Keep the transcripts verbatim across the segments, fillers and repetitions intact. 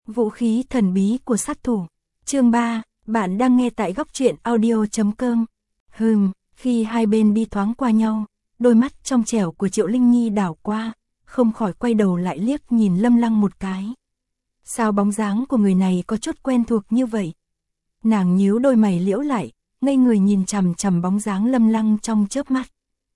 Vũ khí thần bí của sát thủ. Chương ba, bạn đang nghe tại góc truyện audio chấm com. Hừm, khi hai bên đi thoáng qua nhau, đôi mắt trong trẻo của Triệu Linh Nhi đảo qua, không khỏi quay đầu lại liếc nhìn Lâm Lăng một cái. Sao bóng dáng của người này có chút quen thuộc như vậy? Nàng nhíu đôi mày liễu lại, ngây người nhìn chằm chằm bóng dáng Lâm Lăng trong chớp mắt.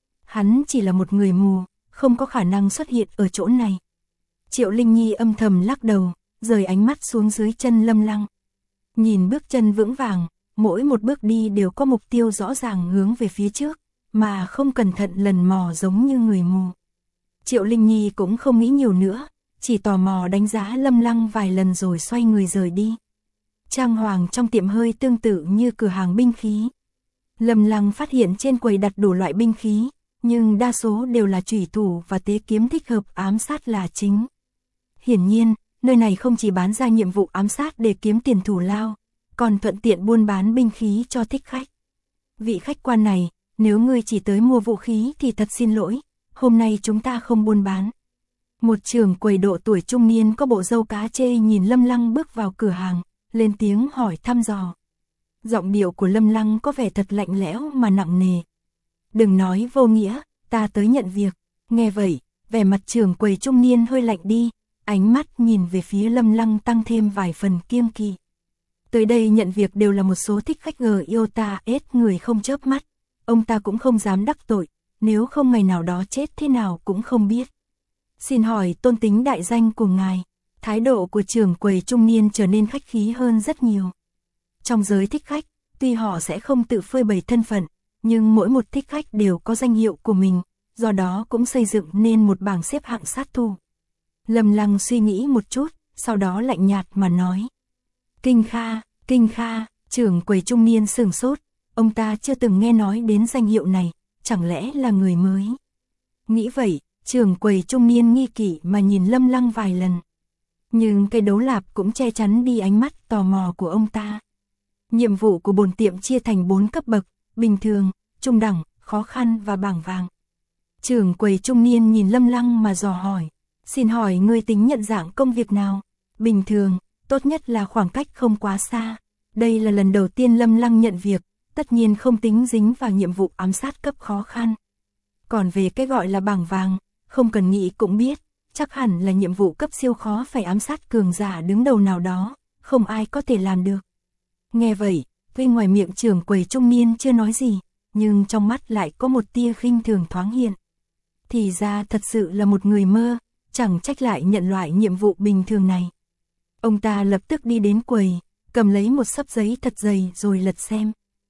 Hắn chỉ là một người mù, không có khả năng xuất hiện ở chỗ này. Triệu Linh Nhi âm thầm lắc đầu, rời ánh mắt xuống dưới chân Lâm Lăng. Nhìn bước chân vững vàng, mỗi một bước đi đều có mục tiêu rõ ràng hướng về phía trước, mà không cẩn thận lần mò giống như người mù. Triệu Linh Nhi cũng không nghĩ nhiều nữa, chỉ tò mò đánh giá Lâm Lăng vài lần rồi xoay người rời đi. Trang hoàng trong tiệm hơi tương tự như cửa hàng binh khí. Lâm Lăng phát hiện trên quầy đặt đủ loại binh khí, nhưng đa số đều là chủy thủ và tế kiếm thích hợp ám sát là chính. Hiển nhiên, nơi này không chỉ bán ra nhiệm vụ ám sát để kiếm tiền thù lao, còn thuận tiện buôn bán binh khí cho thích khách. Vị khách quan này, nếu ngươi chỉ tới mua vũ khí thì thật xin lỗi, hôm nay chúng ta không buôn bán. Một trưởng quầy độ tuổi trung niên có bộ râu cá chê nhìn Lâm Lăng bước vào cửa hàng, lên tiếng hỏi thăm dò. Giọng điệu của Lâm Lăng có vẻ thật lạnh lẽo mà nặng nề. Đừng nói vô nghĩa, ta tới nhận việc. Nghe vậy, vẻ mặt trưởng quầy trung niên hơi lạnh đi, ánh mắt nhìn về phía Lâm Lăng tăng thêm vài phần kiêng kỵ. Tới đây nhận việc đều là một số thích khách gờ yêu ta ết người không chớp mắt. Ông ta cũng không dám đắc tội, nếu không ngày nào đó chết thế nào cũng không biết. Xin hỏi tôn tính đại danh của ngài. Thái độ của trưởng quầy trung niên trở nên khách khí hơn rất nhiều. Trong giới thích khách, tuy họ sẽ không tự phơi bày thân phận, nhưng mỗi một thích khách đều có danh hiệu của mình, do đó cũng xây dựng nên một bảng xếp hạng sát thủ. Lâm Lăng suy nghĩ một chút, sau đó lạnh nhạt mà nói. Kinh Kha, Kinh Kha, trưởng quầy trung niên sửng sốt, ông ta chưa từng nghe nói đến danh hiệu này, chẳng lẽ là người mới. Nghĩ vậy, trưởng quầy trung niên nghi kỵ mà nhìn Lâm Lăng vài lần. Nhưng cây đấu lạp cũng che chắn đi ánh mắt tò mò của ông ta. Nhiệm vụ của bổn tiệm chia thành bốn cấp bậc, bình thường, trung đẳng, khó khăn và bảng vàng. Trưởng quầy trung niên nhìn Lâm Lăng mà dò hỏi. Xin hỏi ngươi tính nhận dạng công việc nào? Bình thường, tốt nhất là khoảng cách không quá xa. Đây là lần đầu tiên Lâm Lăng nhận việc, tất nhiên không tính dính vào nhiệm vụ ám sát cấp khó khăn. Còn về cái gọi là bảng vàng, không cần nghĩ cũng biết, chắc hẳn là nhiệm vụ cấp siêu khó phải ám sát cường giả đứng đầu nào đó, không ai có thể làm được. Nghe vậy, tuy ngoài miệng trưởng quầy trung niên chưa nói gì, nhưng trong mắt lại có một tia khinh thường thoáng hiện. Thì ra thật sự là một người mơ, chẳng trách lại nhận loại nhiệm vụ bình thường này. Ông ta lập tức đi đến quầy, cầm lấy một xấp giấy thật dày rồi lật xem.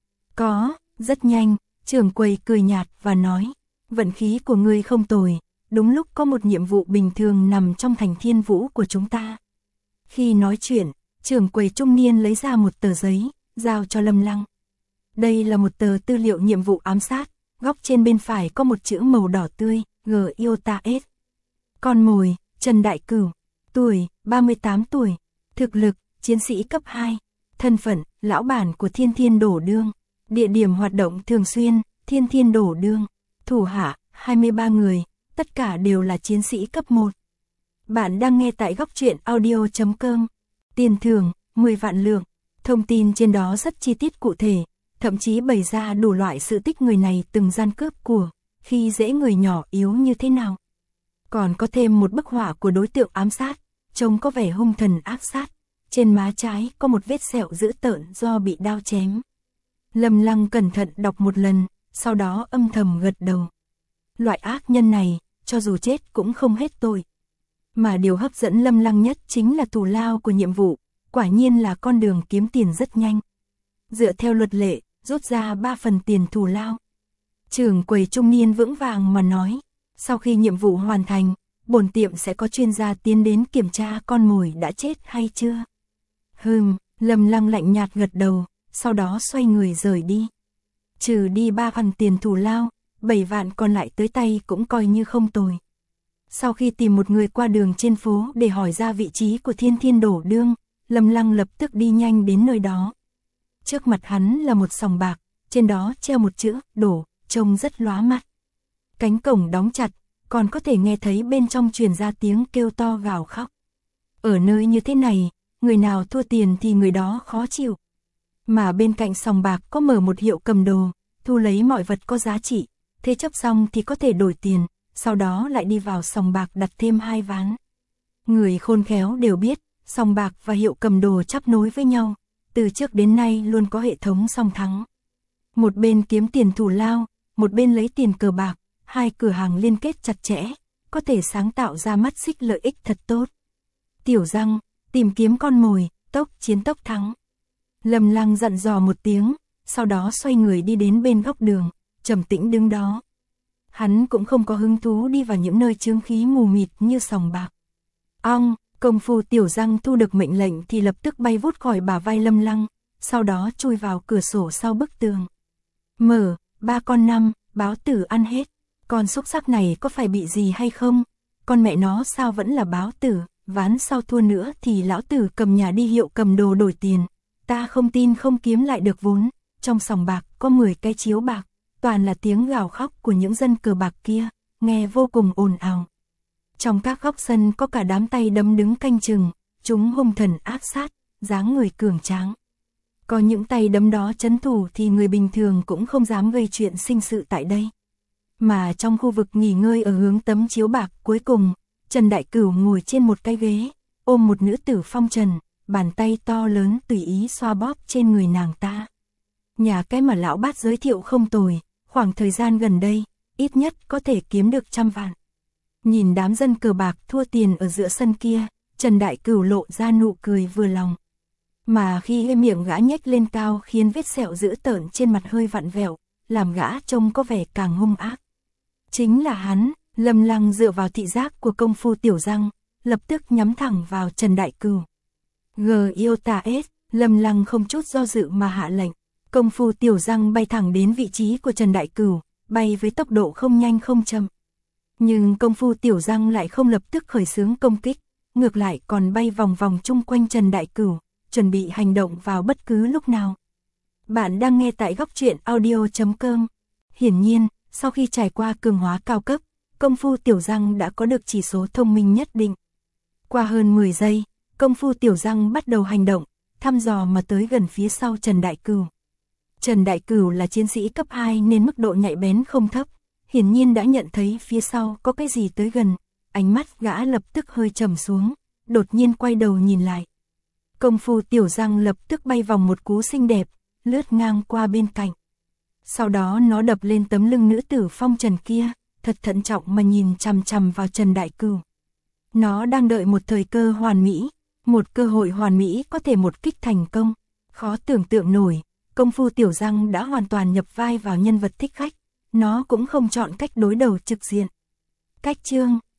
Có, rất nhanh, trưởng quầy cười nhạt và nói, vận khí của ngươi không tồi, đúng lúc có một nhiệm vụ bình thường nằm trong thành thiên vũ của chúng ta. Khi nói chuyện, trưởng quầy trung niên lấy ra một tờ giấy, giao cho Lâm Lăng. Đây là một tờ tư liệu nhiệm vụ ám sát, góc trên bên phải có một chữ màu đỏ tươi, G yêu ta S. Con mồi, Trần Đại Cửu, tuổi, ba mươi tám tuổi, thực lực, chiến sĩ cấp hai, thân phận, lão bản của Thiên Thiên Đổ Đương, địa điểm hoạt động thường xuyên, Thiên Thiên Đổ Đương, thủ hạ, hai mươi ba người, tất cả đều là chiến sĩ cấp một. Bạn đang nghe tại góc truyện audio chấm com, tiền thưởng, mười vạn lượng, thông tin trên đó rất chi tiết cụ thể, thậm chí bày ra đủ loại sự tích người này từng gian cướp của, khi dễ người nhỏ yếu như thế nào. Còn có thêm một bức họa của đối tượng ám sát, trông có vẻ hung thần ác sát, trên má trái có một vết sẹo dữ tợn do bị đao chém. Lâm Lăng cẩn thận đọc một lần, sau đó âm thầm gật đầu. Loại ác nhân này, cho dù chết cũng không hết tội. Mà điều hấp dẫn Lâm Lăng nhất chính là thù lao của nhiệm vụ, quả nhiên là con đường kiếm tiền rất nhanh. Dựa theo luật lệ, rút ra ba phần tiền thù lao. Trưởng quầy trung niên vững vàng mà nói, sau khi nhiệm vụ hoàn thành, bổn tiệm sẽ có chuyên gia tiến đến kiểm tra con mồi đã chết hay chưa. Hừm, Lâm Lăng lạnh nhạt gật đầu, sau đó xoay người rời đi. Trừ đi ba phần tiền thù lao, bảy vạn còn lại tới tay cũng coi như không tồi. Sau khi tìm một người qua đường trên phố để hỏi ra vị trí của Thiên Thiên Đổ Đương, Lâm Lăng lập tức đi nhanh đến nơi đó. Trước mặt hắn là một sòng bạc, trên đó treo một chữ đổ, trông rất lóa mắt. Cánh cổng đóng chặt, còn có thể nghe thấy bên trong truyền ra tiếng kêu to gào khóc. Ở nơi như thế này, người nào thua tiền thì người đó khó chịu. Mà bên cạnh sòng bạc có mở một hiệu cầm đồ, thu lấy mọi vật có giá trị, thế chấp xong thì có thể đổi tiền, sau đó lại đi vào sòng bạc đặt thêm hai ván. Người khôn khéo đều biết, sòng bạc và hiệu cầm đồ chắp nối với nhau, từ trước đến nay luôn có hệ thống song thắng. Một bên kiếm tiền thù lao, một bên lấy tiền cờ bạc, hai cửa hàng liên kết chặt chẽ, có thể sáng tạo ra mắt xích lợi ích thật tốt. Tiểu Răng, tìm kiếm con mồi, tốc chiến tốc thắng. Lâm Lăng dặn dò một tiếng, sau đó xoay người đi đến bên góc đường, trầm tĩnh đứng đó. Hắn cũng không có hứng thú đi vào những nơi chướng khí mù mịt như sòng bạc. Ong, công phu Tiểu Răng thu được mệnh lệnh thì lập tức bay vút khỏi bả vai Lâm Lăng, sau đó chui vào cửa sổ sau bức tường. Mở, ba con năm, báo tử ăn hết. Con xúc sắc này có phải bị gì hay không? Con mẹ nó sao vẫn là báo tử, ván sau thua nữa thì lão tử cầm nhà đi hiệu cầm đồ đổi tiền. Ta không tin không kiếm lại được vốn. Trong sòng bạc có mười cái chiếu bạc, toàn là tiếng gào khóc của những dân cờ bạc kia, nghe vô cùng ồn ào. Trong các góc sân có cả đám tay đấm đứng canh chừng, chúng hung thần ác sát, dáng người cường tráng. Có những tay đấm đó trấn thủ thì người bình thường cũng không dám gây chuyện sinh sự tại đây. Mà trong khu vực nghỉ ngơi ở hướng tấm chiếu bạc cuối cùng, Trần Đại Cửu ngồi trên một cái ghế, ôm một nữ tử phong trần, bàn tay to lớn tùy ý xoa bóp trên người nàng ta. Nhà cái mà lão bát giới thiệu không tồi, khoảng thời gian gần đây, ít nhất có thể kiếm được trăm vạn. Nhìn đám dân cờ bạc thua tiền ở giữa sân kia, Trần Đại Cửu lộ ra nụ cười vừa lòng. Mà khi cái miệng gã nhếch lên cao khiến vết sẹo dữ tợn trên mặt hơi vặn vẹo, làm gã trông có vẻ càng hung ác. Chính là hắn. Lâm Lăng dựa vào thị giác của công phu Tiểu Răng, lập tức nhắm thẳng vào Trần Đại Cửu. Gờ yêu ta ết, Lâm Lăng không chút do dự mà hạ lệnh. Công phu Tiểu Răng bay thẳng đến vị trí của Trần Đại Cửu, bay với tốc độ không nhanh không chậm. Nhưng công phu Tiểu Răng lại không lập tức khởi xướng công kích, ngược lại còn bay vòng vòng chung quanh Trần Đại Cửu, chuẩn bị hành động vào bất cứ lúc nào. Bạn đang nghe tại góc truyện audio chấm com. Hiển nhiên, sau khi trải qua cường hóa cao cấp, công phu Tiểu Răng đã có được chỉ số thông minh nhất định. Qua hơn mười giây, công phu Tiểu Răng bắt đầu hành động, thăm dò mà tới gần phía sau Trần Đại Cửu. Trần Đại Cửu là chiến sĩ cấp hai nên mức độ nhạy bén không thấp, hiển nhiên đã nhận thấy phía sau có cái gì tới gần, ánh mắt gã lập tức hơi trầm xuống, đột nhiên quay đầu nhìn lại. Công phu Tiểu Răng lập tức bay vòng một cú xinh đẹp, lướt ngang qua bên cạnh. Sau đó nó đập lên tấm lưng nữ tử phong trần kia, thật thận trọng mà nhìn chằm chằm vào Trần Đại Cửu. Nó đang đợi một thời cơ hoàn mỹ, một cơ hội hoàn mỹ có thể một kích thành công. Khó tưởng tượng nổi, công phu Tiểu Răng đã hoàn toàn nhập vai vào nhân vật thích khách, nó cũng không chọn cách đối đầu trực diện. Cách chương